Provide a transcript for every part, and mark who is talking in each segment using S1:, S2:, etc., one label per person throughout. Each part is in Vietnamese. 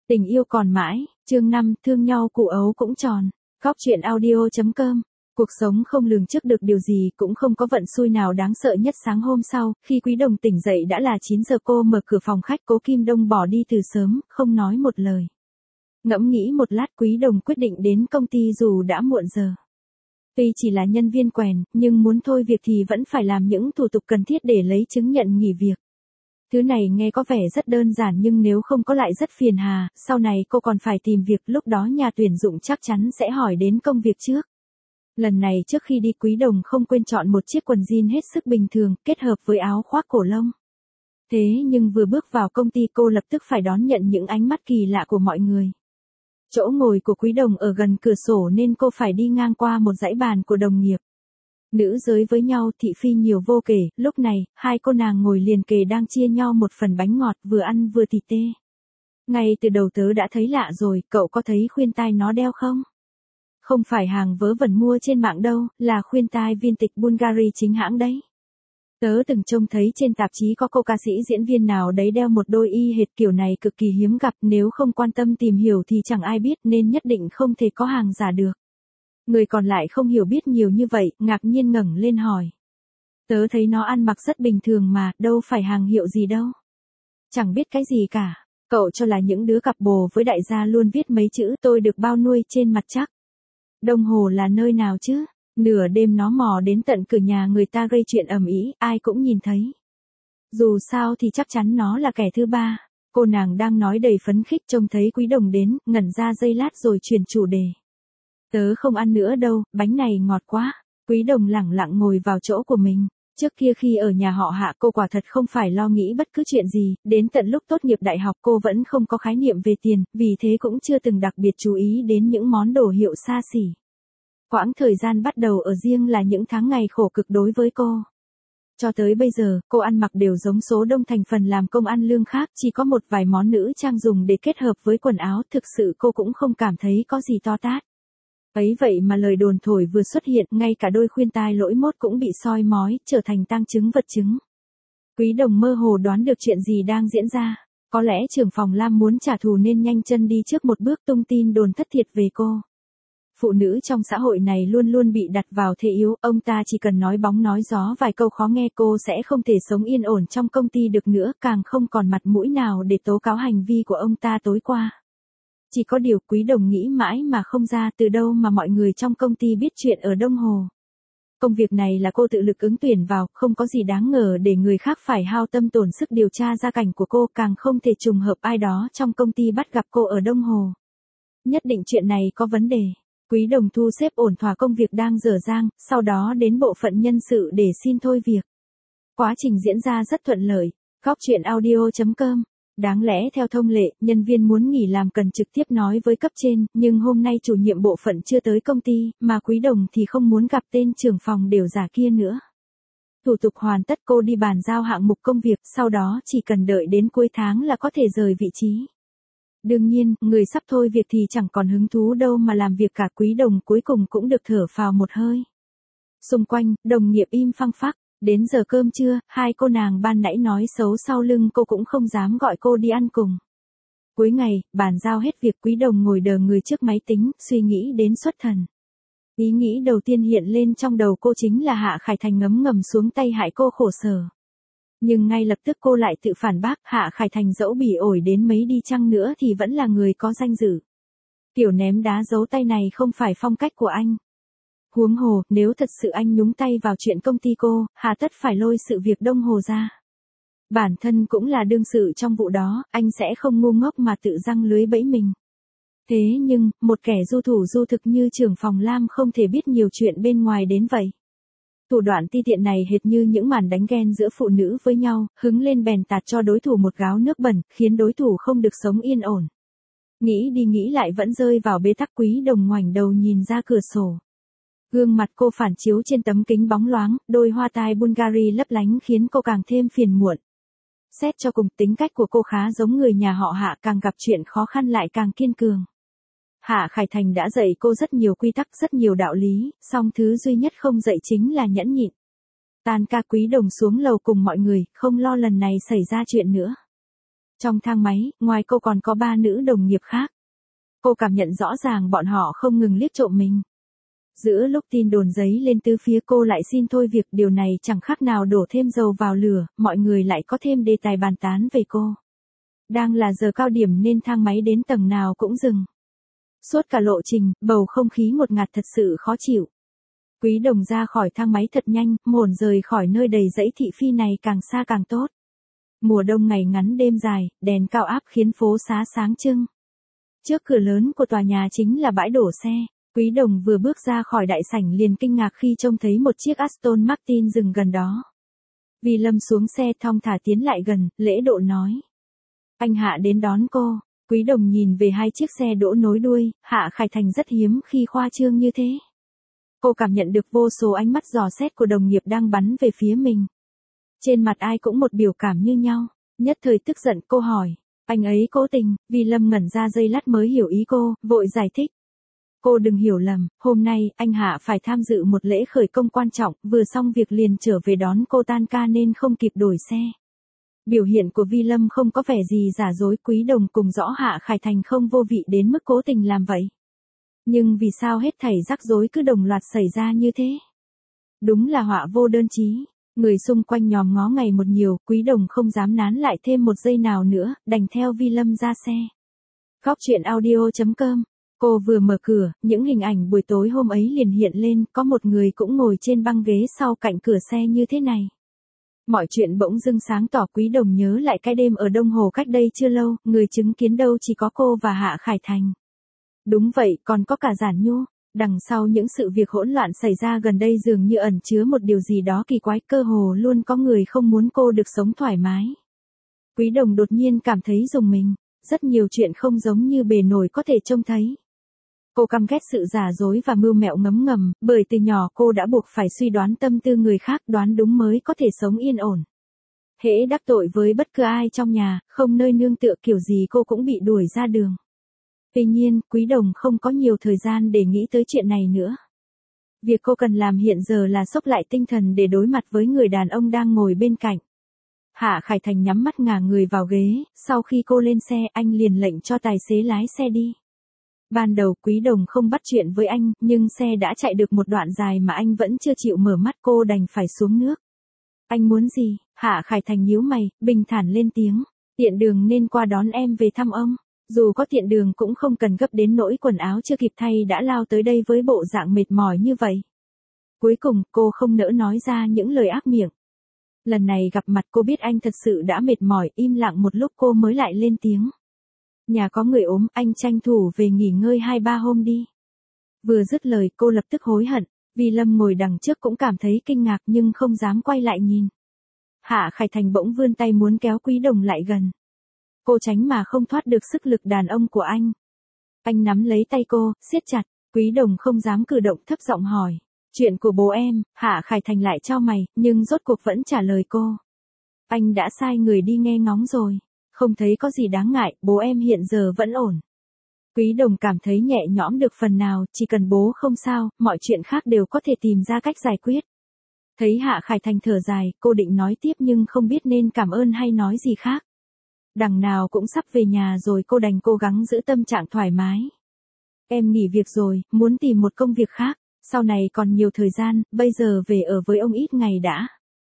S1: Tình yêu còn mãi, chương 5, thương nhau cụ ấu cũng tròn. Góc truyện audio.com. Cuộc sống không lường trước được điều gì, cũng không có vận xui nào đáng sợ nhất. Sáng hôm sau, khi Quý Đồng tỉnh dậy đã là 9 giờ, cô mở cửa phòng khách, Cố Kim Đông bỏ đi từ sớm, không nói một lời. Ngẫm nghĩ một lát, Quý Đồng quyết định đến công ty dù đã muộn giờ. Tuy chỉ là nhân viên quèn, nhưng muốn thôi việc thì vẫn phải làm những thủ tục cần thiết để lấy chứng nhận nghỉ việc. Thứ này nghe có vẻ rất đơn giản nhưng nếu không có lại rất phiền hà, sau này cô còn phải tìm việc, lúc đó nhà tuyển dụng chắc chắn sẽ hỏi đến công việc trước. Lần này trước khi đi, Quý Đồng không quên chọn một chiếc quần jean hết sức bình thường, kết hợp với áo khoác cổ lông. Thế nhưng vừa bước vào công ty, cô lập tức phải đón nhận những ánh mắt kỳ lạ của mọi người. Chỗ ngồi của Quý Đồng ở gần cửa sổ nên cô phải đi ngang qua một dãy bàn của đồng nghiệp. Nữ giới với nhau thị phi nhiều vô kể, lúc này, hai cô nàng ngồi liền kề đang chia nhau một phần bánh ngọt, vừa ăn vừa tì tê. Ngay từ đầu tớ đã thấy lạ rồi, cậu có thấy khuyên tai nó đeo không? Không phải hàng vớ vẩn mua trên mạng đâu, là khuyên tai vintage Bulgari chính hãng đấy. Tớ từng trông thấy trên tạp chí có cô ca sĩ diễn viên nào đấy đeo một đôi y hệt kiểu này, cực kỳ hiếm gặp, nếu không quan tâm tìm hiểu thì chẳng ai biết, nên nhất định không thể có hàng giả được. Người còn lại không hiểu biết nhiều như vậy, ngạc nhiên ngẩng lên hỏi. Tớ thấy nó ăn mặc rất bình thường mà, đâu phải hàng hiệu gì đâu. Chẳng biết cái gì cả, cậu cho là những đứa cặp bồ với đại gia luôn viết mấy chữ tôi được bao nuôi trên mặt chắc. Đồng hồ là nơi nào chứ? Nửa đêm nó mò đến tận cửa nhà người ta gây chuyện ầm ĩ, ai cũng nhìn thấy. Dù sao thì chắc chắn nó là kẻ thứ ba. Cô nàng đang nói đầy phấn khích, trông thấy Quý Đồng đến, ngẩn ra giây lát rồi chuyển chủ đề. Tớ không ăn nữa đâu, bánh này ngọt quá. Quý Đồng lẳng lặng ngồi vào chỗ của mình. Trước kia khi ở nhà họ Hạ, cô quả thật không phải lo nghĩ bất cứ chuyện gì, đến tận lúc tốt nghiệp đại học cô vẫn không có khái niệm về tiền, vì thế cũng chưa từng đặc biệt chú ý đến những món đồ hiệu xa xỉ. Quãng thời gian bắt đầu ở riêng là những tháng ngày khổ cực đối với cô. Cho tới bây giờ, cô ăn mặc đều giống số đông thành phần làm công ăn lương khác, chỉ có một vài món nữ trang dùng để kết hợp với quần áo, thực sự cô cũng không cảm thấy có gì to tát. Ấy vậy mà lời đồn thổi vừa xuất hiện, ngay cả đôi khuyên tai lỗi mốt cũng bị soi mói, trở thành tang chứng vật chứng. Quý Đồng mơ hồ đoán được chuyện gì đang diễn ra. Có lẽ trưởng phòng Lam muốn trả thù nên nhanh chân đi trước một bước tung tin đồn thất thiệt về cô. Phụ nữ trong xã hội này luôn luôn bị đặt vào thế yếu, ông ta chỉ cần nói bóng nói gió vài câu khó nghe cô sẽ không thể sống yên ổn trong công ty được nữa, càng không còn mặt mũi nào để tố cáo hành vi của ông ta tối qua. Chỉ có điều Quý Đồng nghĩ mãi mà không ra từ đâu mà mọi người trong công ty biết chuyện ở Đông Hồ. Công việc này là cô tự lực ứng tuyển vào, không có gì đáng ngờ để người khác phải hao tâm tổn sức điều tra gia cảnh của cô, càng không thể trùng hợp ai đó trong công ty bắt gặp cô ở Đông Hồ. Nhất định chuyện này có vấn đề. Quý Đồng thu xếp ổn thỏa công việc đang dở dang, sau đó đến bộ phận nhân sự để xin thôi việc. Quá trình diễn ra rất thuận lợi. Góc truyện audio.com. Đáng lẽ theo thông lệ, nhân viên muốn nghỉ làm cần trực tiếp nói với cấp trên, nhưng hôm nay chủ nhiệm bộ phận chưa tới công ty, mà Quý Đồng thì không muốn gặp tên trưởng phòng đều giả kia nữa. Thủ tục hoàn tất, cô đi bàn giao hạng mục công việc, sau đó chỉ cần đợi đến cuối tháng là có thể rời vị trí. Đương nhiên, người sắp thôi việc thì chẳng còn hứng thú đâu mà làm việc cả. Quý Đồng cuối cùng cũng được thở phào một hơi. Xung quanh, đồng nghiệp im phăng phắc. Đến giờ cơm trưa, hai cô nàng ban nãy nói xấu sau lưng cô cũng không dám gọi cô đi ăn cùng. Cuối ngày, bàn giao hết việc, Quý Đồng ngồi đờ người trước máy tính, suy nghĩ đến xuất thần. Ý nghĩ đầu tiên hiện lên trong đầu cô chính là Hạ Khải Thành ngấm ngầm xuống tay hại cô khổ sở. Nhưng ngay lập tức cô lại tự phản bác, Hạ Khải Thành dẫu bỉ ổi đến mấy đi chăng nữa thì vẫn là người có danh dự. Kiểu ném đá giấu tay này không phải phong cách của anh. Huống hồ, nếu thật sự anh nhúng tay vào chuyện công ty cô, hà tất phải lôi sự việc Đông Hồ ra. Bản thân cũng là đương sự trong vụ đó, anh sẽ không ngu ngốc mà tự giăng lưới bẫy mình. Thế nhưng, một kẻ du thủ du thực như trưởng phòng Lam không thể biết nhiều chuyện bên ngoài đến vậy. Thủ đoạn ti tiện này hệt như những màn đánh ghen giữa phụ nữ với nhau, hứng lên bèn tạt cho đối thủ một gáo nước bẩn, khiến đối thủ không được sống yên ổn. Nghĩ đi nghĩ lại vẫn rơi vào bế tắc. Quý Đồng ngoảnh đầu nhìn ra cửa sổ. Gương mặt cô phản chiếu trên tấm kính bóng loáng, đôi hoa tai Bulgari lấp lánh khiến cô càng thêm phiền muộn. Xét cho cùng, tính cách của cô khá giống người nhà họ Hạ, càng gặp chuyện khó khăn lại càng kiên cường. Hạ Khải Thành đã dạy cô rất nhiều quy tắc, rất nhiều đạo lý, song thứ duy nhất không dạy chính là nhẫn nhịn. Tan ca, Quý Đồng xuống lầu cùng mọi người, không lo lần này xảy ra chuyện nữa. Trong thang máy, ngoài cô còn có 3 nữ đồng nghiệp khác. Cô cảm nhận rõ ràng bọn họ không ngừng liếc trộm mình. Giữa lúc tin đồn giấy lên tứ phía cô lại xin thôi việc, điều này chẳng khác nào đổ thêm dầu vào lửa, mọi người lại có thêm đề tài bàn tán về cô. Đang là giờ cao điểm nên thang máy đến tầng nào cũng dừng. Suốt cả lộ trình, bầu không khí ngột ngạt thật sự khó chịu. Quý Đồng ra khỏi thang máy thật nhanh, muốn rời khỏi nơi đầy rẫy thị phi này càng xa càng tốt. Mùa đông ngày ngắn đêm dài, đèn cao áp khiến phố xá sáng trưng. Trước cửa lớn của tòa nhà chính là bãi đổ xe. Quý Đồng vừa bước ra khỏi đại sảnh liền kinh ngạc khi trông thấy một chiếc Aston Martin dừng gần đó. Vi Lâm xuống xe thong thả tiến lại gần, lễ độ nói. Anh Hạ đến đón cô. Quý Đồng nhìn về hai chiếc xe đỗ nối đuôi, Hạ Khải Thành rất hiếm khi khoa trương như thế. Cô cảm nhận được vô số ánh mắt dò xét của đồng nghiệp đang bắn về phía mình. Trên mặt ai cũng một biểu cảm như nhau, nhất thời tức giận cô hỏi. Anh ấy cố tình, Vi Lâm ngẩn ra giây lát mới hiểu ý cô, vội giải thích. Cô đừng hiểu lầm, hôm nay, anh Hạ phải tham dự một lễ khởi công quan trọng, vừa xong việc liền trở về đón cô tan ca nên không kịp đổi xe. Biểu hiện của Vi Lâm không có vẻ gì giả dối, Quý Đồng cùng rõ Hạ Khải Thành không vô vị đến mức cố tình làm vậy. Nhưng vì sao hết thảy rắc rối cứ đồng loạt xảy ra như thế? Đúng là họa vô đơn chí. Người xung quanh nhòm ngó ngày một nhiều, Quý Đồng không dám nán lại thêm một giây nào nữa, đành theo Vi Lâm ra xe. Góc truyện audio.com. Cô vừa mở cửa, những hình ảnh buổi tối hôm ấy liền hiện lên, có một người cũng ngồi trên băng ghế sau cạnh cửa xe như thế này. Mọi chuyện bỗng dưng sáng tỏ. Quý Đồng nhớ lại cái đêm ở Đông Hồ cách đây chưa lâu, người chứng kiến đâu chỉ có cô và Hạ Khải Thành. Đúng vậy, còn có cả Giản Nhu. Đằng sau những sự việc hỗn loạn xảy ra gần đây dường như ẩn chứa một điều gì đó kỳ quái, cơ hồ luôn có người không muốn cô được sống thoải mái. Quý Đồng đột nhiên cảm thấy rùng mình, rất nhiều chuyện không giống như bề nổi có thể trông thấy. Cô căm ghét sự giả dối và mưu mẹo ngấm ngầm, bởi từ nhỏ cô đã buộc phải suy đoán tâm tư người khác, đoán đúng mới có thể sống yên ổn. Hễ đắc tội với bất cứ ai trong nhà, không nơi nương tựa kiểu gì cô cũng bị đuổi ra đường. Tuy nhiên, Quý Đồng không có nhiều thời gian để nghĩ tới chuyện này nữa. Việc cô cần làm hiện giờ là xốc lại tinh thần để đối mặt với người đàn ông đang ngồi bên cạnh. Hạ Khải Thành nhắm mắt ngả người vào ghế, sau khi cô lên xe anh liền lệnh cho tài xế lái xe đi. Ban đầu Quý Đồng không bắt chuyện với anh, nhưng xe đã chạy được một đoạn dài mà anh vẫn chưa chịu mở mắt, cô đành phải xuống nước. Anh muốn gì? Hạ Khải Thành nhíu mày, bình thản lên tiếng. Tiện đường nên qua đón em về thăm ông. Dù có tiện đường cũng không cần gấp đến nỗi quần áo chưa kịp thay đã lao tới đây với bộ dạng mệt mỏi như vậy. Cuối cùng, cô không nỡ nói ra những lời ác miệng. Lần này gặp mặt cô biết anh thật sự đã mệt mỏi, im lặng một lúc cô mới lại lên tiếng. Nhà có người ốm, anh tranh thủ về nghỉ ngơi 2-3 hôm đi. Vừa dứt lời cô lập tức hối hận, vì Lâm ngồi đằng trước cũng cảm thấy kinh ngạc nhưng không dám quay lại nhìn. Hạ Khải Thành bỗng vươn tay muốn kéo Quý Đồng lại gần. Cô tránh mà không thoát được sức lực đàn ông của anh. Anh nắm lấy tay cô, siết chặt, Quý Đồng không dám cử động, thấp giọng hỏi. Chuyện của bố em, Hạ Khải Thành lại chau mày, nhưng rốt cuộc vẫn trả lời cô. Anh đã sai người đi nghe ngóng rồi. Không thấy có gì đáng ngại, bố em hiện giờ vẫn ổn. Quý Đồng cảm thấy nhẹ nhõm được phần nào, chỉ cần bố không sao, mọi chuyện khác đều có thể tìm ra cách giải quyết. Thấy Hạ Khải Thành thở dài, cô định nói tiếp nhưng không biết nên cảm ơn hay nói gì khác. Đằng nào cũng sắp về nhà rồi, cô đành cố gắng giữ tâm trạng thoải mái. Em nghỉ việc rồi, muốn tìm một công việc khác, sau này còn nhiều thời gian, bây giờ về ở với ông ít ngày đã.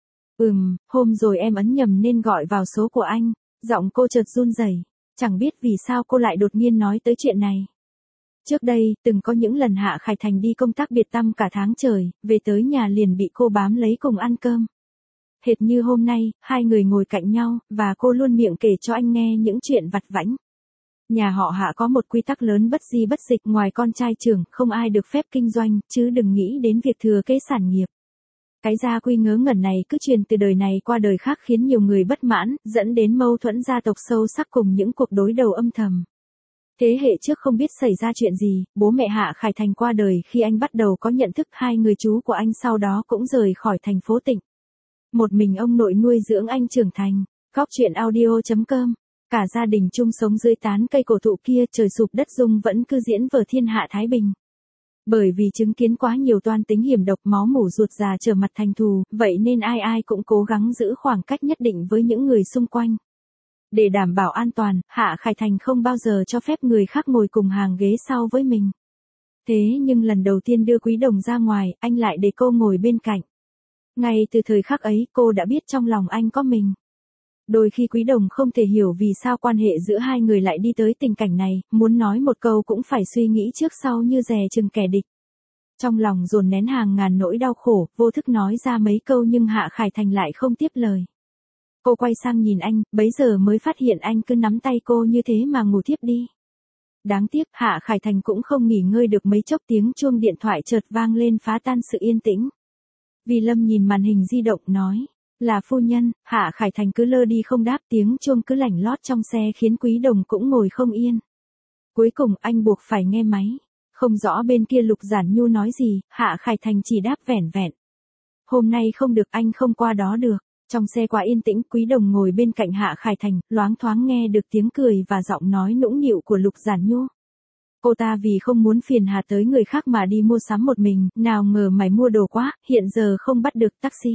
S1: Hôm rồi em ấn nhầm nên gọi vào số của anh. Giọng cô chợt run rẩy, chẳng biết vì sao cô lại đột nhiên nói tới chuyện này. Trước đây, từng có những lần Hạ Khải Thành đi công tác biệt tăm cả tháng trời, về tới nhà liền bị cô bám lấy cùng ăn cơm. Hệt như hôm nay, hai người ngồi cạnh nhau, và cô luôn miệng kể cho anh nghe những chuyện vặt vãnh. Nhà họ Hạ có một quy tắc lớn bất di bất dịch, ngoài con trai trưởng, không ai được phép kinh doanh, chứ đừng nghĩ đến việc thừa kế sản nghiệp. Cái gia quy ngớ ngẩn này cứ truyền từ đời này qua đời khác khiến nhiều người bất mãn, dẫn đến mâu thuẫn gia tộc sâu sắc cùng những cuộc đối đầu âm thầm. Thế hệ trước không biết xảy ra chuyện gì, bố mẹ Hạ Khải Thành qua đời khi anh bắt đầu có nhận thức, hai người chú của anh sau đó cũng rời khỏi thành phố Tịnh. Một mình ông nội nuôi dưỡng anh trưởng thành. Góc truyện audio.com. Cả gia đình chung sống dưới tán cây cổ thụ kia, trời sụp đất rung vẫn cứ diễn vở thiên hạ thái bình. Bởi vì chứng kiến quá nhiều toan tính hiểm độc, máu mủ ruột già trở mặt thành thù, vậy nên ai ai cũng cố gắng giữ khoảng cách nhất định với những người xung quanh. Để đảm bảo an toàn, Hạ Khải Thành không bao giờ cho phép người khác ngồi cùng hàng ghế sau với mình. Thế nhưng lần đầu tiên đưa Quý Đồng ra ngoài, anh lại để cô ngồi bên cạnh. Ngay từ thời khắc ấy cô đã biết trong lòng anh có mình. Đôi khi Quý Đồng không thể hiểu vì sao quan hệ giữa hai người lại đi tới tình cảnh này, muốn nói một câu cũng phải suy nghĩ trước sau như dè chừng kẻ địch. Trong lòng dồn nén hàng ngàn nỗi đau khổ, vô thức nói ra mấy câu nhưng Hạ Khải Thành lại không tiếp lời. Cô quay sang nhìn anh, bấy giờ mới phát hiện anh cứ nắm tay cô như thế mà ngủ thiếp đi. Đáng tiếc, Hạ Khải Thành cũng không nghỉ ngơi được mấy chốc tiếng chuông điện thoại chợt vang lên phá tan sự yên tĩnh. Vì Lâm nhìn màn hình di động nói, là phu nhân. Hạ Khải Thành cứ lơ đi không đáp, tiếng chuông cứ lảnh lót trong xe khiến Quý Đồng cũng ngồi không yên. Cuối cùng anh buộc phải nghe máy. Không rõ bên kia Lục Giản Nhu nói gì, Hạ Khải Thành chỉ đáp vẻn vẹn. Hôm nay không được, anh không qua đó được. Trong xe quá yên tĩnh, Quý Đồng ngồi bên cạnh Hạ Khải Thành, loáng thoáng nghe được tiếng cười và giọng nói nũng nịu của Lục Giản Nhu. Cô ta vì không muốn phiền hà tới người khác mà đi mua sắm một mình, nào ngờ mày mua đồ quá, hiện giờ không bắt được taxi.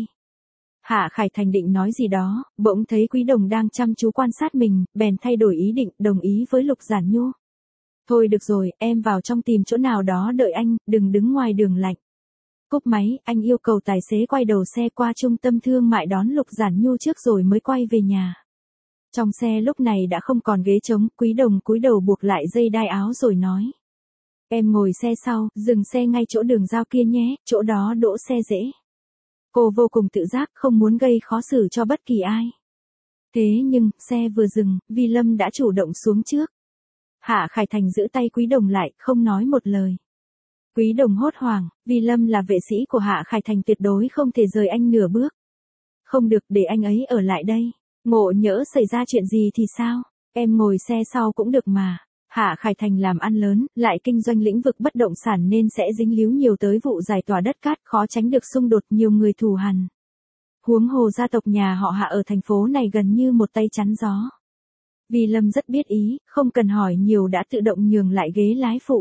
S1: Hạ Khải Thành định nói gì đó, bỗng thấy Quý Đồng đang chăm chú quan sát mình, bèn thay đổi ý định, đồng ý với Lục Giản Nhu. Thôi được rồi, em vào trong tìm chỗ nào đó đợi anh, đừng đứng ngoài đường lạnh. Cúp máy, anh yêu cầu tài xế quay đầu xe qua trung tâm thương mại đón Lục Giản Nhu trước rồi mới quay về nhà. Trong xe lúc này đã không còn ghế trống, Quý Đồng cúi đầu buộc lại dây đai áo rồi nói. Em ngồi xe sau, dừng xe ngay chỗ đường giao kia nhé, chỗ đó đỗ xe dễ. Cô vô cùng tự giác, không muốn gây khó xử cho bất kỳ ai. Thế nhưng, xe vừa dừng, Vi Lâm đã chủ động xuống trước. Hạ Khải Thành giữ tay Quý Đồng lại, không nói một lời. Quý Đồng hốt hoảng, Vi Lâm là vệ sĩ của Hạ Khải Thành, tuyệt đối không thể rời anh nửa bước. Không được, để anh ấy ở lại đây. Ngộ nhỡ xảy ra chuyện gì thì sao? Em ngồi xe sau cũng được mà. Hạ Khải Thành làm ăn lớn, lại kinh doanh lĩnh vực bất động sản nên sẽ dính líu nhiều tới vụ giải tỏa đất cát, khó tránh được xung đột nhiều người thù hằn. Huống hồ gia tộc nhà họ Hạ ở thành phố này gần như một tay chắn gió. Vi Lâm rất biết ý, không cần hỏi nhiều đã tự động nhường lại ghế lái phụ.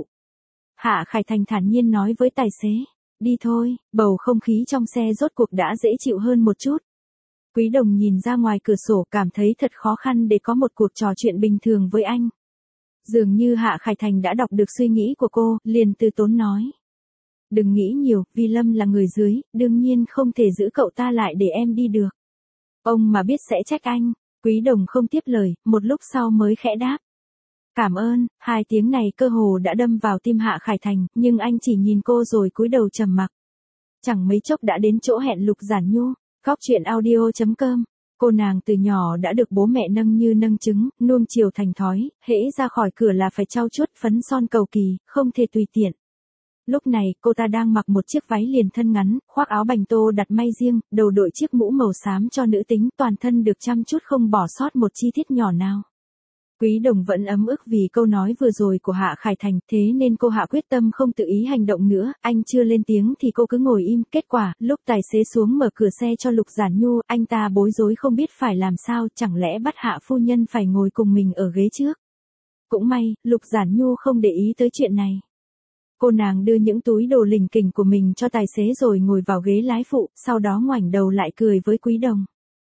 S1: Hạ Khải Thành thản nhiên nói với tài xế, đi thôi, bầu không khí trong xe rốt cuộc đã dễ chịu hơn một chút. Quý Đồng nhìn ra ngoài cửa sổ cảm thấy thật khó khăn để có một cuộc trò chuyện bình thường với anh. Dường như Hạ Khải Thành đã đọc được suy nghĩ của cô, liền từ tốn nói. Đừng nghĩ nhiều, Vi Lâm là người dưới, đương nhiên không thể giữ cậu ta lại để em đi được. Ông mà biết sẽ trách anh. Quý Đồng không tiếp lời, một lúc sau mới khẽ đáp. Cảm ơn. Hai tiếng này cơ hồ đã đâm vào tim Hạ Khải Thành, nhưng anh chỉ nhìn cô rồi cúi đầu trầm mặc. Chẳng mấy chốc đã đến chỗ hẹn Lục Giản Nhu. Góc truyện audio.com. Cô nàng từ nhỏ đã được bố mẹ nâng như nâng trứng, nuông chiều thành thói, hễ ra khỏi cửa là phải trau chuốt phấn son cầu kỳ, không thể tùy tiện. Lúc này, cô ta đang mặc một chiếc váy liền thân ngắn, khoác áo bành tô đặt may riêng, đầu đội chiếc mũ màu xám cho nữ tính, toàn thân được chăm chút không bỏ sót một chi tiết nhỏ nào. Quý Đồng vẫn ấm ức vì câu nói vừa rồi của Hạ Khải Thành, thế nên cô hạ quyết tâm không tự ý hành động nữa, anh chưa lên tiếng thì cô cứ ngồi im, kết quả, lúc tài xế xuống mở cửa xe cho Lục Giản Nhu, anh ta bối rối không biết phải làm sao, chẳng lẽ bắt Hạ phu nhân phải ngồi cùng mình ở ghế trước. Cũng may, Lục Giản Nhu không để ý tới chuyện này. Cô nàng đưa những túi đồ lỉnh kỉnh của mình cho tài xế rồi ngồi vào ghế lái phụ, sau đó ngoảnh đầu lại cười với Quý Đồng.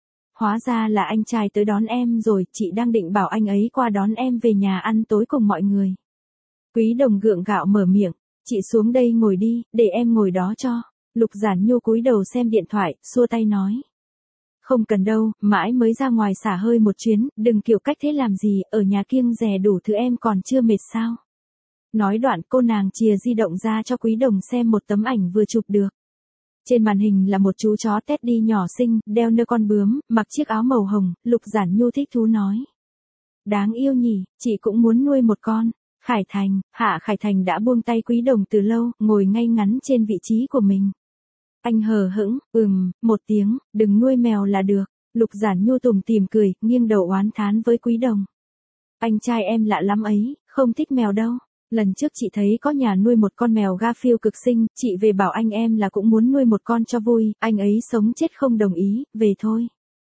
S1: Hóa ra là anh trai tới đón em rồi, chị đang định bảo anh ấy qua đón em về nhà ăn tối cùng mọi người. Quý Đồng gượng gạo mở miệng, chị xuống đây ngồi đi, để em ngồi đó cho. Lục Giản Nhu cúi đầu xem điện thoại, xua tay nói. Không cần đâu, mãi mới ra ngoài xả hơi một chuyến, đừng kiểu cách thế làm gì, ở nhà kiêng dè đủ thứ em còn chưa mệt sao. Nói đoạn cô nàng chìa di động ra cho Quý Đồng xem một tấm ảnh vừa chụp được. Trên màn hình là một chú chó Teddy nhỏ xinh, đeo nơ con bướm, mặc chiếc áo màu hồng, Lục Giản Nhu thích thú nói. Đáng yêu nhỉ, chị cũng muốn nuôi một con. Khải Thành, Hạ Khải Thành đã buông tay Quý Đồng từ lâu, ngồi ngay ngắn trên vị trí của mình. Anh hờ hững, một tiếng, đừng nuôi mèo là được. Lục Giản Nhu tủm tỉm cười, nghiêng đầu oán thán với Quý Đồng. Anh trai em lạ lắm ấy, không thích mèo đâu. Lần trước chị thấy có nhà nuôi một con mèo Garfield cực xinh, chị về bảo anh em là cũng muốn nuôi một con cho vui, anh ấy sống chết không đồng ý, về thôi.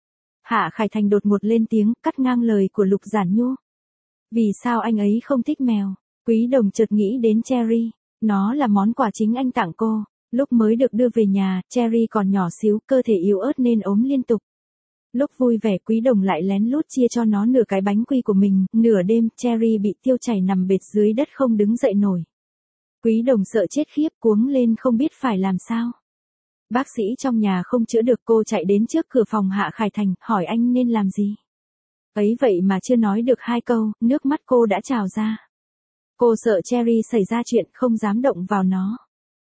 S1: Hạ Khải Thành đột ngột lên tiếng, cắt ngang lời của Lục Giản Nhu. Vì sao anh ấy không thích mèo? Quý Đồng chợt nghĩ đến Cherry, nó là món quà chính anh tặng cô. Lúc mới được đưa về nhà, Cherry còn nhỏ xíu, cơ thể yếu ớt nên ốm liên tục. Lúc vui vẻ Quý Đồng lại lén lút chia cho nó nửa cái bánh quy của mình, nửa đêm Cherry bị tiêu chảy nằm bệt dưới đất không đứng dậy nổi. Quý Đồng sợ chết khiếp cuống lên không biết phải làm sao. Bác sĩ trong nhà không chữa được, cô chạy đến trước cửa phòng Hạ Khải Thành, hỏi anh nên làm gì. Ấy vậy mà chưa nói được 2 câu, nước mắt cô đã trào ra. Cô sợ Cherry xảy ra chuyện, không dám động vào nó.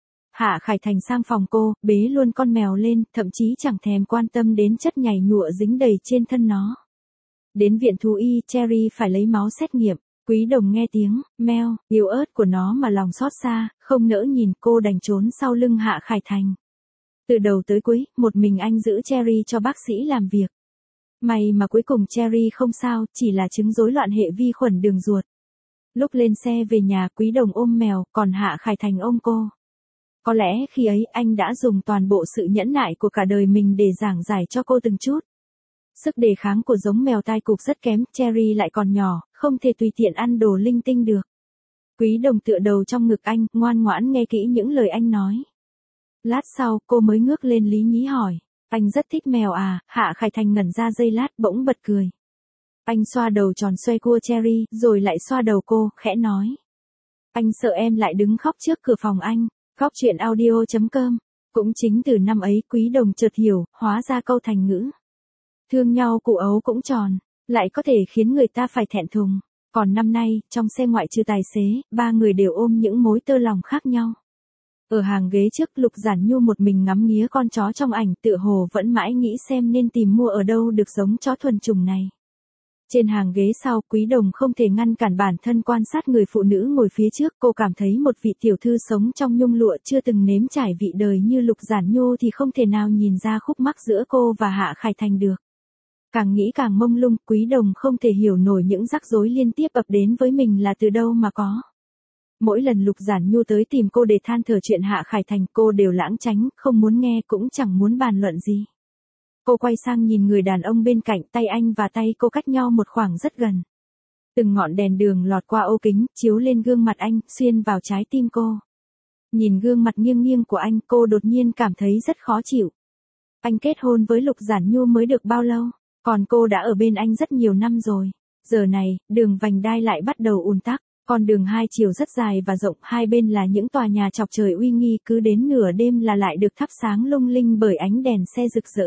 S1: Hạ Khải Thành sang phòng cô, bế luôn con mèo lên, thậm chí chẳng thèm quan tâm đến chất nhầy nhụa dính đầy trên thân nó. Đến viện thú y, Cherry phải lấy máu xét nghiệm. Quý Đồng nghe tiếng meo yếu ớt của nó mà lòng xót xa, không nỡ nhìn, cô đành trốn sau lưng Hạ Khải Thành. Từ đầu tới cuối, một mình anh giữ Cherry cho bác sĩ làm việc. May mà cuối cùng Cherry không sao, chỉ là chứng rối loạn hệ vi khuẩn đường ruột. Lúc lên xe về nhà, Quý Đồng ôm mèo, còn Hạ Khải Thành ôm cô. Có lẽ khi ấy anh đã dùng toàn bộ sự nhẫn nại của cả đời mình để giảng giải cho cô từng chút. Sức đề kháng của giống mèo tai cụp rất kém, Cherry lại còn nhỏ, không thể tùy tiện ăn đồ linh tinh được. Quý Đồng tựa đầu trong ngực anh, ngoan ngoãn nghe kỹ những lời anh nói. Lát sau, cô mới ngước lên lý nhí hỏi, anh rất thích mèo à? Hạ Khải Thành ngẩn ra giây lát bỗng bật cười. Anh xoa đầu tròn xoay cua Cherry, rồi lại xoa đầu cô, khẽ nói. Anh sợ em lại đứng khóc trước cửa phòng anh. Góc truyện audio.com. Cũng chính từ năm ấy Quý Đồng chợt hiểu, hóa ra câu thành ngữ. Thương nhau cụ ấu cũng tròn, lại có thể khiến người ta phải thẹn thùng. Còn năm nay, trong xe ngoại trừ tài xế, 3 người đều ôm những mối tơ lòng khác nhau. Ở hàng ghế trước, Lục Giản Nhu một mình ngắm nghía con chó trong ảnh, tựa hồ vẫn mãi nghĩ xem nên tìm mua ở đâu được giống chó thuần chủng này. Trên hàng ghế sau, Quý Đồng không thể ngăn cản bản thân quan sát người phụ nữ ngồi phía trước, cô cảm thấy một vị tiểu thư sống trong nhung lụa chưa từng nếm trải vị đời như Lục Giản Nhu thì không thể nào nhìn ra khúc mắc giữa cô và Hạ Khải Thành được. Càng nghĩ càng mông lung, Quý Đồng không thể hiểu nổi những rắc rối liên tiếp ập đến với mình là từ đâu mà có. Mỗi lần Lục Giản Nhu tới tìm cô để than thở chuyện Hạ Khải Thành, cô đều lãng tránh, không muốn nghe cũng chẳng muốn bàn luận gì. Cô quay sang nhìn người đàn ông bên cạnh, tay anh và tay cô cách nhau một khoảng rất gần. Từng ngọn đèn đường lọt qua ô kính, chiếu lên gương mặt anh, xuyên vào trái tim cô. Nhìn gương mặt nghiêng nghiêng của anh, cô đột nhiên cảm thấy rất khó chịu. Anh kết hôn với Lục Giản Nhu mới được bao lâu, còn cô đã ở bên anh rất nhiều năm rồi. Giờ này, đường vành đai lại bắt đầu ùn tắc, con đường hai chiều rất dài và rộng, hai bên là những tòa nhà chọc trời uy nghi, cứ đến nửa đêm là lại được thắp sáng lung linh bởi ánh đèn xe rực rỡ.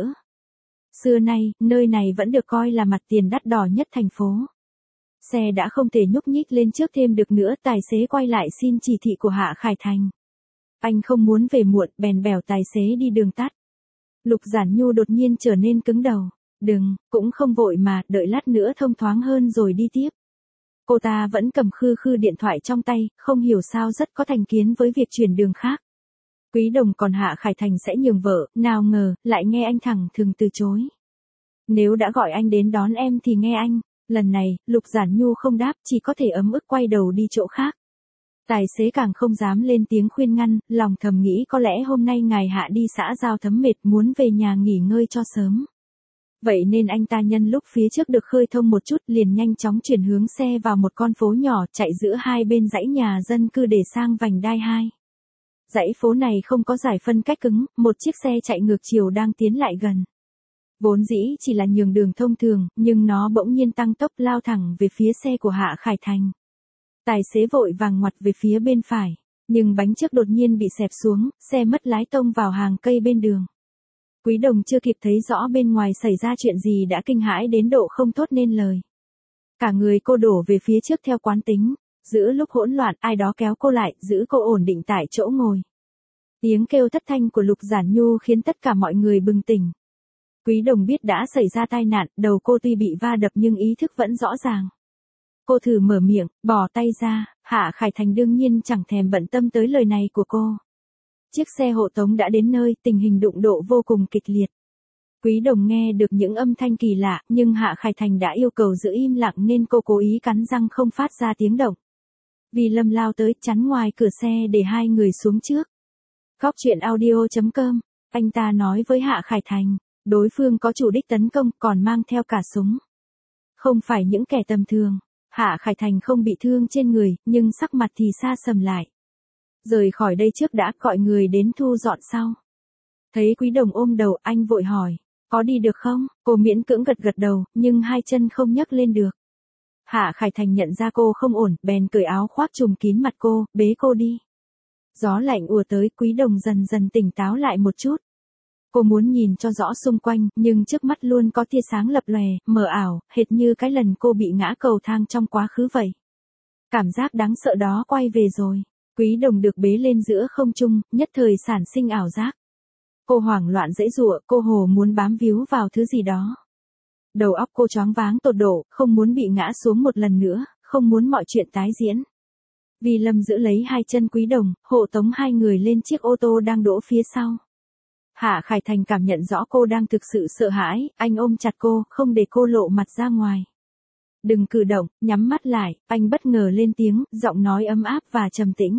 S1: Xưa nay, nơi này vẫn được coi là mặt tiền đắt đỏ nhất thành phố. Xe đã không thể nhúc nhích lên trước thêm được nữa, tài xế quay lại xin chỉ thị của Hạ Khải Thành. Anh không muốn về muộn, bèn bèo tài xế đi đường tắt. Lục Giản Nhu đột nhiên trở nên cứng đầu. Đừng, cũng không vội mà, đợi lát nữa thông thoáng hơn rồi đi tiếp. Cô ta vẫn cầm khư khư điện thoại trong tay, không hiểu sao rất có thành kiến với việc chuyển đường khác. Quý Đồng còn Hạ Khải Thành sẽ nhường vợ, nào ngờ, lại nghe anh thẳng thừng từ chối. Nếu đã gọi anh đến đón em thì nghe anh. Lần này, Lục Giản Nhu không đáp, chỉ có thể ấm ức quay đầu đi chỗ khác. Tài xế càng không dám lên tiếng khuyên ngăn, lòng thầm nghĩ có lẽ hôm nay ngài Hạ đi xã giao thấm mệt, muốn về nhà nghỉ ngơi cho sớm. Vậy nên anh ta nhân lúc phía trước được khơi thông một chút, liền nhanh chóng chuyển hướng xe vào một con phố nhỏ chạy giữa hai bên dãy nhà dân cư để sang vành đai 2. Dãy phố này không có giải phân cách cứng, một chiếc xe chạy ngược chiều đang tiến lại gần. Vốn dĩ chỉ là nhường đường thông thường, nhưng nó bỗng nhiên tăng tốc lao thẳng về phía xe của Hạ Khải Thành. Tài xế vội vàng ngoặt về phía bên phải, nhưng bánh trước đột nhiên bị xẹp xuống, xe mất lái tông vào hàng cây bên đường. Quý Đồng chưa kịp thấy rõ bên ngoài xảy ra chuyện gì đã kinh hãi đến độ không thốt nên lời. Cả người cô đổ về phía trước theo quán tính, giữa lúc hỗn loạn ai đó kéo cô lại, giữ cô ổn định tại chỗ ngồi. Tiếng kêu thất thanh của Lục Giản Nhu khiến tất cả mọi người bừng tỉnh. Quý Đồng biết đã xảy ra tai nạn, đầu cô tuy bị va đập nhưng ý thức vẫn rõ ràng. Cô thử mở miệng, bỏ tay ra, Hạ Khải Thành đương nhiên chẳng thèm bận tâm tới lời này của cô. Chiếc xe hộ tống đã đến nơi, tình hình đụng độ vô cùng kịch liệt. Quý Đồng nghe được những âm thanh kỳ lạ, nhưng Hạ Khải Thành đã yêu cầu giữ im lặng nên cô cố ý cắn răng không phát ra tiếng động. Vì Lâm lao tới, chắn ngoài cửa xe để hai người xuống trước. Góc truyện audio.com, anh ta nói với Hạ Khải Thành, đối phương có chủ đích tấn công, còn mang theo cả súng. Không phải những kẻ tầm thường. Hạ Khải Thành không bị thương trên người, nhưng sắc mặt thì xa sầm lại. Rời khỏi đây trước đã, gọi người đến thu dọn sau. Thấy Quý Đồng ôm đầu, anh vội hỏi, Có đi được không? Cô miễn cưỡng gật gật đầu, nhưng hai chân không nhấc lên được. Hạ Khải Thành nhận ra cô không ổn, bèn cởi áo khoác trùm kín mặt cô, bế cô đi. Gió lạnh ùa tới, Quý Đồng dần dần tỉnh táo lại một chút. Cô muốn nhìn cho rõ xung quanh, nhưng trước mắt luôn có tia sáng lập lòe, mờ ảo, hệt như cái lần cô bị ngã cầu thang trong quá khứ vậy. Cảm giác đáng sợ đó quay về rồi. Quý Đồng được bế lên giữa không trung, nhất thời sản sinh ảo giác. Cô hoảng loạn giãy giụa, cô hồ muốn bám víu vào thứ gì đó. Đầu óc cô choáng váng tột độ, không muốn bị ngã xuống một lần nữa, không muốn mọi chuyện tái diễn. Vi Lâm giữ lấy hai chân Quý Đồng, hộ tống hai người lên chiếc ô tô đang đỗ phía sau. Hạ Khải Thành cảm nhận rõ cô đang thực sự sợ hãi, anh ôm chặt cô, không để cô lộ mặt ra ngoài. Đừng cử động, nhắm mắt lại, anh bất ngờ lên tiếng, giọng nói ấm áp và trầm tĩnh.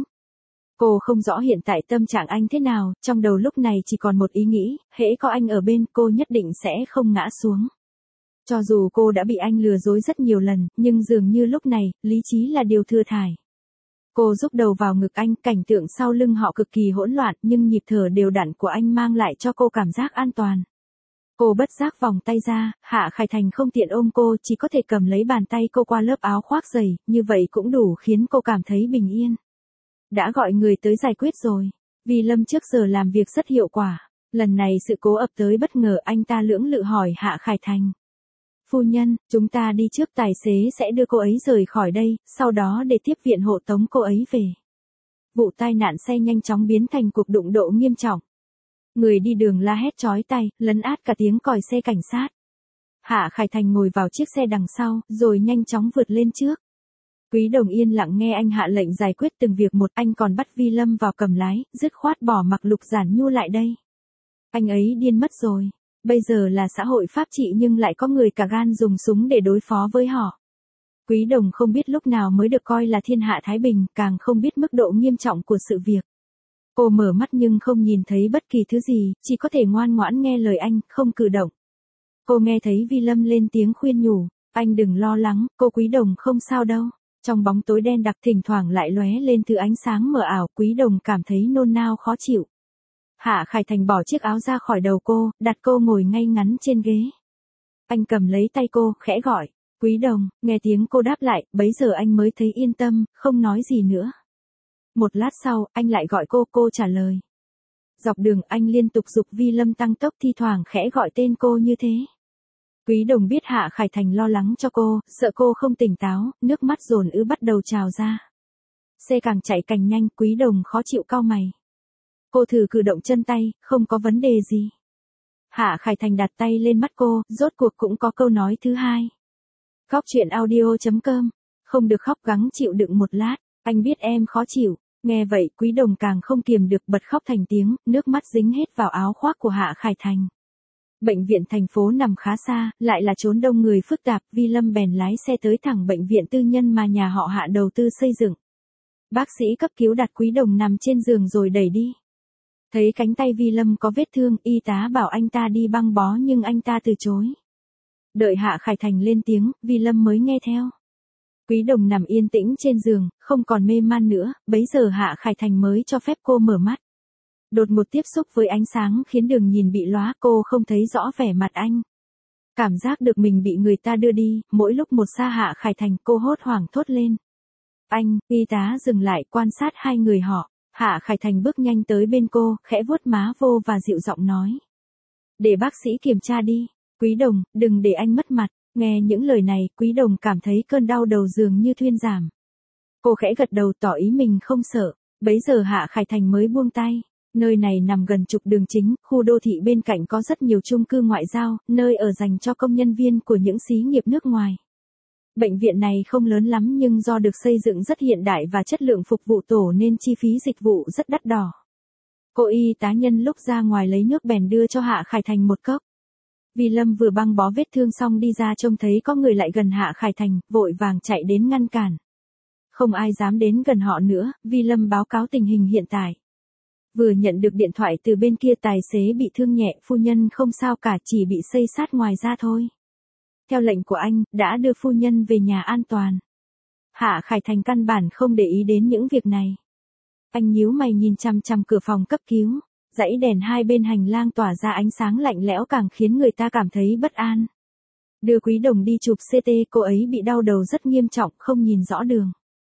S1: Cô không rõ hiện tại tâm trạng anh thế nào, trong đầu lúc này chỉ còn một ý nghĩ, hễ có anh ở bên cô nhất định sẽ không ngã xuống. Cho dù cô đã bị anh lừa dối rất nhiều lần, nhưng dường như lúc này, lý trí là điều thừa thải. Cô rúc đầu vào ngực anh, cảnh tượng sau lưng họ cực kỳ hỗn loạn, nhưng nhịp thở đều đặn của anh mang lại cho cô cảm giác an toàn. Cô bất giác vòng tay ra, Hạ Khải Thành không tiện ôm cô, chỉ có thể cầm lấy bàn tay cô qua lớp áo khoác dày, như vậy cũng đủ khiến cô cảm thấy bình yên. Đã gọi người tới giải quyết rồi. Vì Lâm trước giờ làm việc rất hiệu quả. Lần này sự cố ập tới bất ngờ, anh ta lưỡng lự hỏi Hạ Khải Thành. Phu nhân, chúng ta đi trước, tài xế sẽ đưa cô ấy rời khỏi đây, sau đó để tiếp viện hộ tống cô ấy về. Vụ tai nạn xe nhanh chóng biến thành cuộc đụng độ nghiêm trọng. Người đi đường la hét chói tai, lấn át cả tiếng còi xe cảnh sát. Hạ Khải Thành ngồi vào chiếc xe đằng sau, rồi nhanh chóng vượt lên trước. Quý Đồng yên lặng nghe anh hạ lệnh giải quyết từng việc một, anh còn bắt Vi Lâm vào cầm lái, dứt khoát bỏ mặc Lục Giản Nhu lại đây. Anh ấy điên mất rồi. Bây giờ là xã hội pháp trị nhưng lại có người cả gan dùng súng để đối phó với họ. Quý Đồng không biết lúc nào mới được coi là thiên hạ thái bình, càng không biết mức độ nghiêm trọng của sự việc. Cô mở mắt nhưng không nhìn thấy bất kỳ thứ gì, chỉ có thể ngoan ngoãn nghe lời anh, không cử động. Cô nghe thấy Vi Lâm lên tiếng khuyên nhủ, anh đừng lo lắng, cô Quý Đồng không sao đâu. Trong bóng tối đen đặc thỉnh thoảng lại lóe lên thứ ánh sáng mờ ảo, Quý Đồng cảm thấy nôn nao khó chịu. Hạ Khải Thành bỏ chiếc áo ra khỏi đầu cô, đặt cô ngồi ngay ngắn trên ghế. Anh cầm lấy tay cô, khẽ gọi, Quý Đồng, nghe tiếng cô đáp lại, bấy giờ anh mới thấy yên tâm, không nói gì nữa. Một lát sau, anh lại gọi cô trả lời. Dọc đường anh liên tục giục Vi Lâm tăng tốc, thi thoảng khẽ gọi tên cô như thế. Quý Đồng biết Hạ Khải Thành lo lắng cho cô, sợ cô không tỉnh táo, nước mắt dồn ứ bắt đầu trào ra. Xe càng chạy càng nhanh, Quý Đồng khó chịu cau mày. Cô thử cử động chân tay, không có vấn đề gì. Hạ Khải Thành đặt tay lên mắt cô, rốt cuộc cũng có câu nói thứ hai. Khóc chuyện audio.com. Không được khóc, gắng chịu đựng một lát, anh biết em khó chịu. Nghe vậy, Quý Đồng càng không kiềm được bật khóc thành tiếng, nước mắt dính hết vào áo khoác của Hạ Khải Thành. Bệnh viện thành phố nằm khá xa, lại là chốn đông người phức tạp, Vi Lâm bèn lái xe tới thẳng bệnh viện tư nhân mà nhà họ Hạ đầu tư xây dựng. Bác sĩ cấp cứu đặt Quý Đồng nằm trên giường rồi đẩy đi. Thấy cánh tay Vi Lâm có vết thương, y tá bảo anh ta đi băng bó nhưng anh ta từ chối. Đợi Hạ Khải Thành lên tiếng, Vi Lâm mới nghe theo. Quý Đồng nằm yên tĩnh trên giường, không còn mê man nữa, bấy giờ Hạ Khải Thành mới cho phép cô mở mắt. Đột ngột tiếp xúc với ánh sáng khiến đường nhìn bị lóa, cô không thấy rõ vẻ mặt anh. Cảm giác được mình bị người ta đưa đi, mỗi lúc một xa Hạ Khải Thành, cô hốt hoảng thốt lên. Anh, y tá dừng lại quan sát hai người họ. Hạ Khải Thành bước nhanh tới bên cô, khẽ vuốt má vô và dịu giọng nói. Để bác sĩ kiểm tra đi. Quý Đồng, đừng để anh mất mặt. Nghe những lời này, Quý Đồng cảm thấy cơn đau đầu dường như thuyên giảm. Cô khẽ gật đầu tỏ ý mình không sợ. Bấy giờ Hạ Khải Thành mới buông tay. Nơi này nằm gần trục đường chính, khu đô thị bên cạnh có rất nhiều chung cư ngoại giao, nơi ở dành cho công nhân viên của những xí nghiệp nước ngoài. Bệnh viện này không lớn lắm nhưng do được xây dựng rất hiện đại và chất lượng phục vụ tổ nên chi phí dịch vụ rất đắt đỏ. Cô y tá nhân lúc ra ngoài lấy nước bèn đưa cho Hạ Khải Thành một cốc. Vi Lâm vừa băng bó vết thương xong đi ra trông thấy có người lại gần Hạ Khải Thành, vội vàng chạy đến ngăn cản. Không ai dám đến gần họ nữa, Vi Lâm báo cáo tình hình hiện tại. Vừa nhận được điện thoại từ bên kia, tài xế bị thương nhẹ, phu nhân không sao cả, chỉ bị xây xát ngoài da thôi. Theo lệnh của anh, đã đưa phu nhân về nhà an toàn. Hạ Khải Thành căn bản không để ý đến những việc này. Anh nhíu mày nhìn chằm chằm cửa phòng cấp cứu. dãy đèn hai bên hành lang tỏa ra ánh sáng lạnh lẽo càng khiến người ta cảm thấy bất an. Đưa Quý Đồng đi chụp CT, cô ấy bị đau đầu rất nghiêm trọng, không nhìn rõ đường.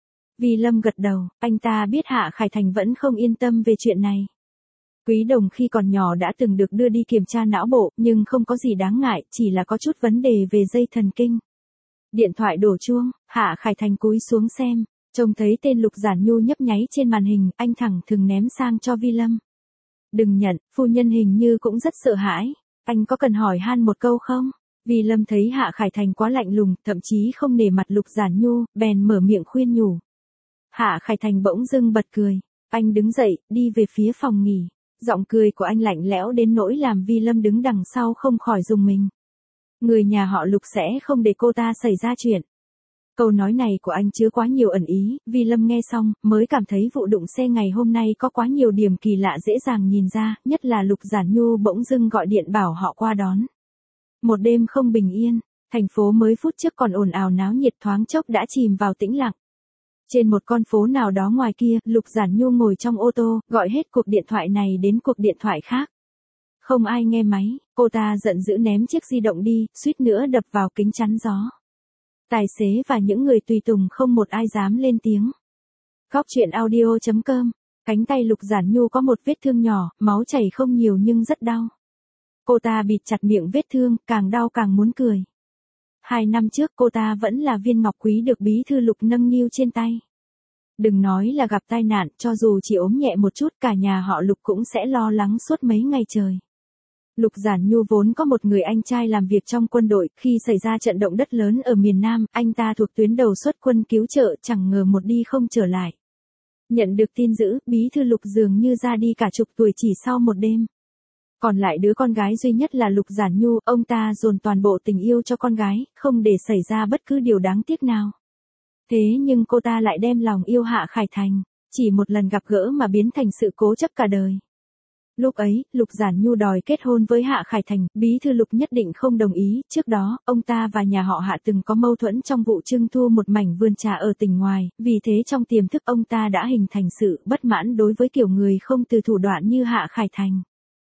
S1: Vi Lâm gật đầu, anh ta biết Hạ Khải Thành vẫn không yên tâm về chuyện này. Quý Đồng khi còn nhỏ đã từng được đưa đi kiểm tra não bộ, nhưng không có gì đáng ngại, chỉ là có chút vấn đề về dây thần kinh. Điện thoại đổ chuông, Hạ Khải Thành cúi xuống xem, trông thấy tên Lục Giản Nhu nhấp nháy trên màn hình, anh thẳng thừng ném sang cho Vi Lâm. Đừng nhận, phu nhân hình như cũng rất sợ hãi, anh có cần hỏi han một câu không? Vi Lâm thấy Hạ Khải Thành quá lạnh lùng, thậm chí không nể mặt Lục Giản Nhu, bèn mở miệng khuyên nhủ. Hạ Khải Thành bỗng dưng bật cười, anh đứng dậy, đi về phía phòng nghỉ. Giọng cười của anh lạnh lẽo đến nỗi làm Vi Lâm đứng đằng sau không khỏi rùng mình. Người nhà họ Lục sẽ không để cô ta xảy ra chuyện. Câu nói này của anh chứa quá nhiều ẩn ý, Vi Lâm nghe xong, mới cảm thấy vụ đụng xe ngày hôm nay có quá nhiều điểm kỳ lạ dễ dàng nhìn ra, nhất là Lục Giản Nhu bỗng dưng gọi điện bảo họ qua đón. Một đêm không bình yên, thành phố mới phút trước còn ồn ào náo nhiệt thoáng chốc đã chìm vào tĩnh lặng. Trên một con phố nào đó ngoài kia, Lục Giản Nhu ngồi trong ô tô, gọi hết cuộc điện thoại này đến cuộc điện thoại khác. Không ai nghe máy, cô ta giận dữ ném chiếc di động đi, suýt nữa đập vào kính chắn gió. Tài xế và những người tùy tùng không một ai dám lên tiếng. Góc truyện audio.com, cánh tay Lục Giản Nhu có một vết thương nhỏ, máu chảy không nhiều nhưng rất đau. Cô ta bịt chặt miệng vết thương, càng đau càng muốn cười. 2 năm trước cô ta vẫn là viên ngọc quý được bí thư Lục nâng niu trên tay. Đừng nói là gặp tai nạn, cho dù chỉ ốm nhẹ một chút cả nhà họ Lục cũng sẽ lo lắng suốt mấy ngày trời. Lục Giản Nhu vốn có một người anh trai làm việc trong quân đội, khi xảy ra trận động đất lớn ở miền Nam, anh ta thuộc tuyến đầu xuất quân cứu trợ, chẳng ngờ một đi không trở lại. Nhận được tin dữ, bí thư Lục dường như ra đi cả chục tuổi chỉ sau một đêm. Còn lại đứa con gái duy nhất là Lục Giản Nhu, ông ta dồn toàn bộ tình yêu cho con gái, không để xảy ra bất cứ điều đáng tiếc nào. Thế nhưng cô ta lại đem lòng yêu Hạ Khải Thành, chỉ một lần gặp gỡ mà biến thành sự cố chấp cả đời. Lúc ấy, Lục Giản Nhu đòi kết hôn với Hạ Khải Thành, bí thư Lục nhất định không đồng ý, trước đó, ông ta và nhà họ Hạ từng có mâu thuẫn trong vụ trưng thu một mảnh vườn trà ở tỉnh ngoài, vì thế trong tiềm thức ông ta đã hình thành sự bất mãn đối với kiểu người không từ thủ đoạn như Hạ Khải Thành.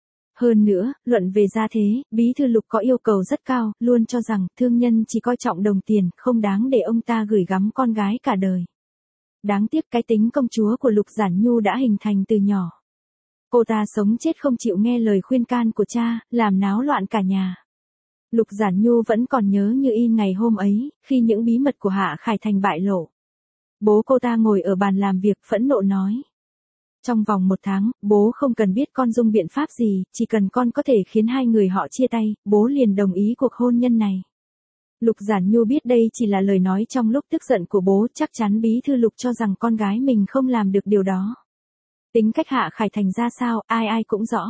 S1: Hơn nữa, luận về gia thế, bí thư Lục có yêu cầu rất cao, luôn cho rằng thương nhân chỉ coi trọng đồng tiền, không đáng để ông ta gửi gắm con gái cả đời. Đáng tiếc cái tính công chúa của Lục Giản Nhu đã hình thành từ nhỏ. Cô ta sống chết không chịu nghe lời khuyên can của cha, làm náo loạn cả nhà. Lục Giản Nhu vẫn còn nhớ như in ngày hôm ấy, khi những bí mật của Hạ Khải Thành bại lộ. Bố cô ta ngồi ở bàn làm việc phẫn nộ nói. Trong vòng 1 tháng, bố không cần biết con dùng biện pháp gì, chỉ cần con có thể khiến hai người họ chia tay, bố liền đồng ý cuộc hôn nhân này. Lục Giản Nhu biết đây chỉ là lời nói trong lúc tức giận của bố, chắc chắn bí thư Lục cho rằng con gái mình không làm được điều đó. Tính cách Hạ Khải Thành ra sao, ai ai cũng rõ.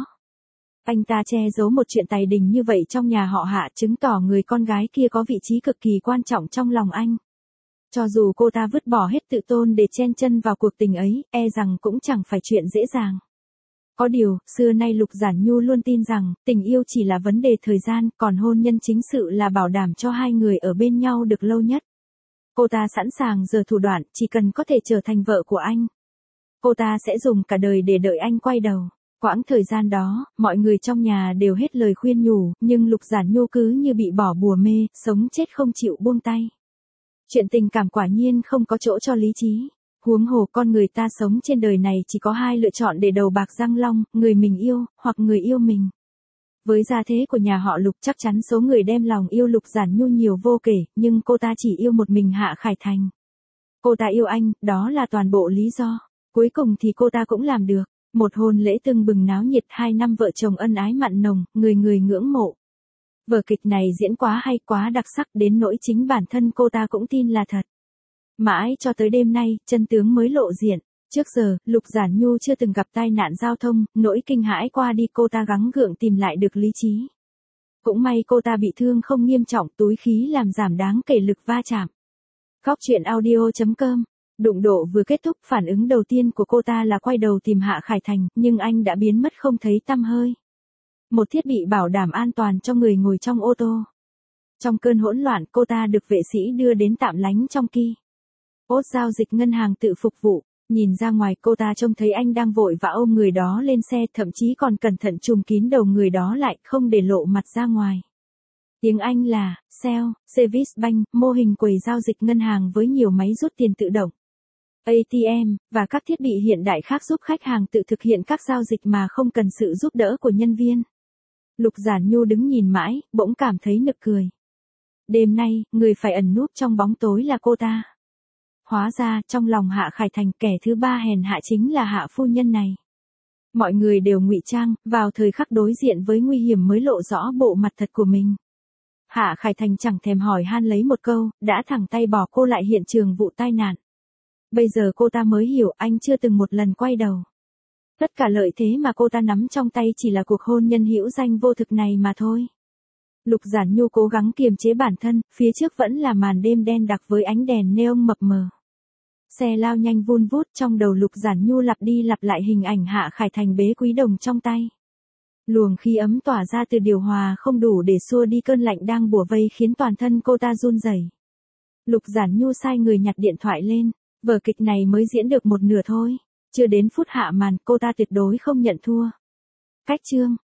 S1: Anh ta che giấu một chuyện tài đình như vậy trong nhà họ Hạ, chứng tỏ người con gái kia có vị trí cực kỳ quan trọng trong lòng anh. Cho dù cô ta vứt bỏ hết tự tôn để chen chân vào cuộc tình ấy, e rằng cũng chẳng phải chuyện dễ dàng. Có điều, xưa nay Lục Giản Nhu luôn tin rằng, tình yêu chỉ là vấn đề thời gian, còn hôn nhân chính sự là bảo đảm cho hai người ở bên nhau được lâu nhất. Cô ta sẵn sàng giở thủ đoạn, chỉ cần có thể trở thành vợ của anh. Cô ta sẽ dùng cả đời để đợi anh quay đầu. Quãng thời gian đó, mọi người trong nhà đều hết lời khuyên nhủ, nhưng Lục Giản Nhu cứ như bị bỏ bùa mê, sống chết không chịu buông tay. Chuyện tình cảm quả nhiên không có chỗ cho lý trí. Huống hồ con người ta sống trên đời này chỉ có 2 lựa chọn để đầu bạc răng long, người mình yêu, hoặc người yêu mình. Với gia thế của nhà họ Lục chắc chắn số người đem lòng yêu Lục Giản Nhu nhiều vô kể, nhưng cô ta chỉ yêu một mình Hạ Khải Thành. Cô ta yêu anh, đó là toàn bộ lý do. Cuối cùng thì cô ta cũng làm được. Một hôn lễ tưng bừng náo nhiệt, 2 năm vợ chồng ân ái mặn nồng, người người ngưỡng mộ. Vở kịch này diễn quá hay quá đặc sắc đến nỗi chính bản thân cô ta cũng tin là thật. Mãi cho tới đêm nay, chân tướng mới lộ diện. Trước giờ, Lục Giản Nhu chưa từng gặp tai nạn giao thông, nỗi kinh hãi qua đi cô ta gắng gượng tìm lại được lý trí. Cũng may cô ta bị thương không nghiêm trọng, túi khí làm giảm đáng kể lực va chạm. Góc truyện audio.com. Đụng độ vừa kết thúc, phản ứng đầu tiên của cô ta là quay đầu tìm Hạ Khải Thành, nhưng anh đã biến mất không thấy tăm hơi. Một thiết bị bảo đảm an toàn cho người ngồi trong ô tô. Trong cơn hỗn loạn, cô ta được vệ sĩ đưa đến tạm lánh trong ki. Ốt giao dịch ngân hàng tự phục vụ. Nhìn ra ngoài cô ta trông thấy anh đang vội vã ôm người đó lên xe, thậm chí còn cẩn thận trùm kín đầu người đó lại, không để lộ mặt ra ngoài. Tiếng Anh là Self Service Bank, mô hình quầy giao dịch ngân hàng với nhiều máy rút tiền tự động, ATM, và các thiết bị hiện đại khác giúp khách hàng tự thực hiện các giao dịch mà không cần sự giúp đỡ của nhân viên. Lục Giản Nhu đứng nhìn mãi, bỗng cảm thấy nực cười. Đêm nay, người phải ẩn núp trong bóng tối là cô ta. Hóa ra, trong lòng Hạ Khải Thành, kẻ thứ ba hèn hạ chính là Hạ phu nhân này. Mọi người đều ngụy trang, vào thời khắc đối diện với nguy hiểm mới lộ rõ bộ mặt thật của mình. Hạ Khải Thành chẳng thèm hỏi han lấy một câu, đã thẳng tay bỏ cô lại hiện trường vụ tai nạn. Bây giờ cô ta mới hiểu anh chưa từng một lần quay đầu. Tất cả lợi thế mà cô ta nắm trong tay chỉ là cuộc hôn nhân hữu danh vô thực này mà thôi. Lục Giản Nhu cố gắng kiềm chế bản thân, phía trước vẫn là màn đêm đen đặc với ánh đèn neon mập mờ. Xe lao nhanh vun vút, trong đầu Lục Giản Nhu lặp đi lặp lại hình ảnh Hạ Khải Thành bế Quý Đồng trong tay. Luồng khí ấm tỏa ra từ điều hòa không đủ để xua đi cơn lạnh đang bủa vây khiến toàn thân cô ta run rẩy. Lục Giản Nhu sai người nhặt điện thoại lên, vở kịch này mới diễn được một nửa thôi. Chưa đến phút hạ màn, cô ta tuyệt đối không nhận thua. Cách chương